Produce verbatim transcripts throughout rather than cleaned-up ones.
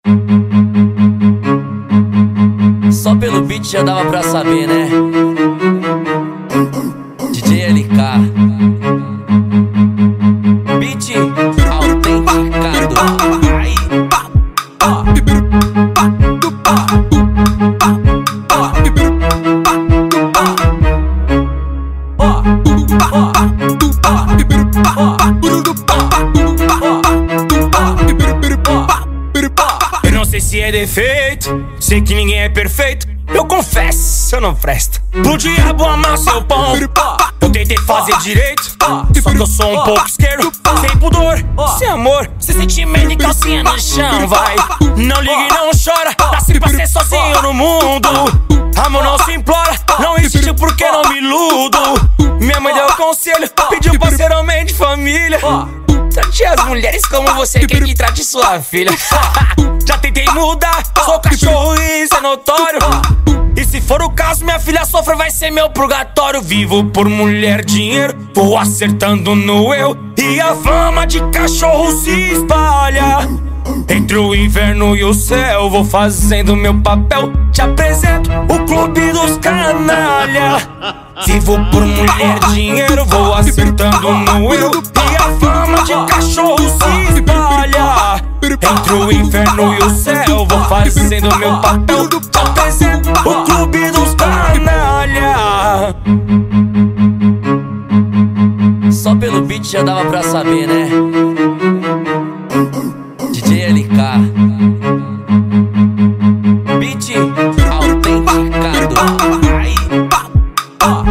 Só pelo beat já dava pra saber, né? D J L K, beat autenticado. Aí, ó, eu não sei se é defeito, sei que ninguém é perfeito. Eu confesso, eu não presto. Pro diabo amar seu pão, eu tentei fazer direito, só que eu sou um pouco esquerdo. Sem pudor, sem amor, sem sentimento e calcinha no chão, vai. Não liga e não chora, nasci pra ser sozinho no mundo. Amor não se implora, não existe porque não me iludo. Minha mãe deu conselho, pediu pra ser homem de família. Trate as mulheres como você quer que trate sua filha. Já tentei mudar, sou cachorro e isso é notório. E se for o caso, minha filha sofre, vai ser meu purgatório. Vivo por mulher, dinheiro, vou acertando no eu. E a fama de cachorro se espalha entre o inferno e o céu. Vou fazendo meu papel, te apresento o clube dos canalha. Vivo por mulher, dinheiro, vou acertando no eu. E a fama de cachorro se espalha entre o inferno e o céu. Vou fazendo meu papel, te apresento o clube dos canalha. só pelo beat já dava pra saber, né? D J L K, beat autenticado. Aí, ó,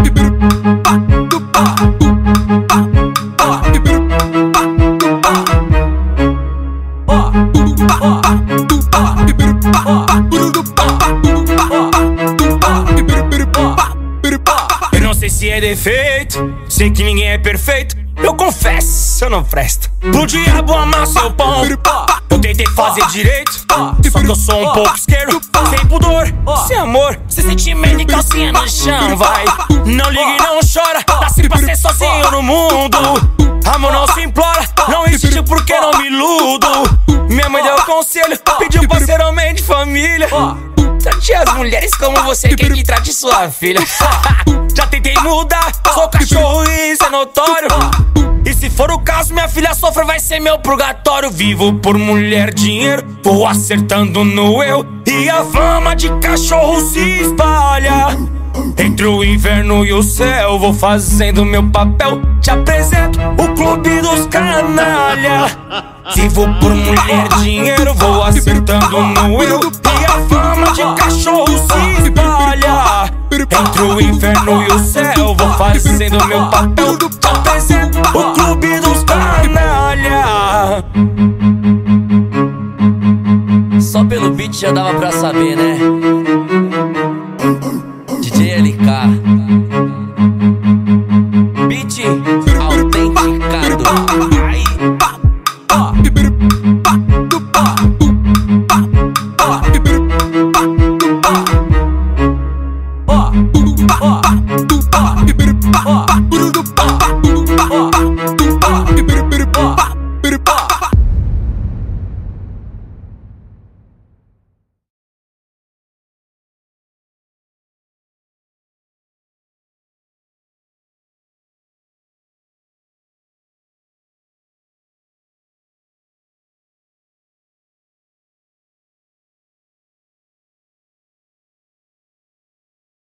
eu não sei se é defeito, sei que ninguém é perfeito. Eu confesso, eu não presto. Pro diabo amar seu pão, eu tentei fazer direito, só que eu sou um pouco esquerdo. Sem pudor, sem amor, sem sentimento e calcinha no chão, vai. Não liga e não chora, nasci pra ser sozinho no mundo. Amor não se implora, não existe porque não me iludo. Minha mãe deu conselho, pediu pra ser homem de família. Trate as mulheres como você quer que trate sua filha. Já tentei mudar, sou cachorro e isso é notório. E se for o caso, minha filha sofre, vai ser meu purgatório. Vivo por mulher, dinheiro, vou acertando no eu. E a fama de cachorro se espalha entre o inferno e o céu. Vou fazendo meu papel, te apresento o clube dos canalha. Vivo por mulher, dinheiro, vou acertando no eu. E a fama de cachorro se espalha entre o inferno e o céu. Vou fazendo meu papel, te apresento o clube dos canalha. só pelo beat já dava pra saber, né?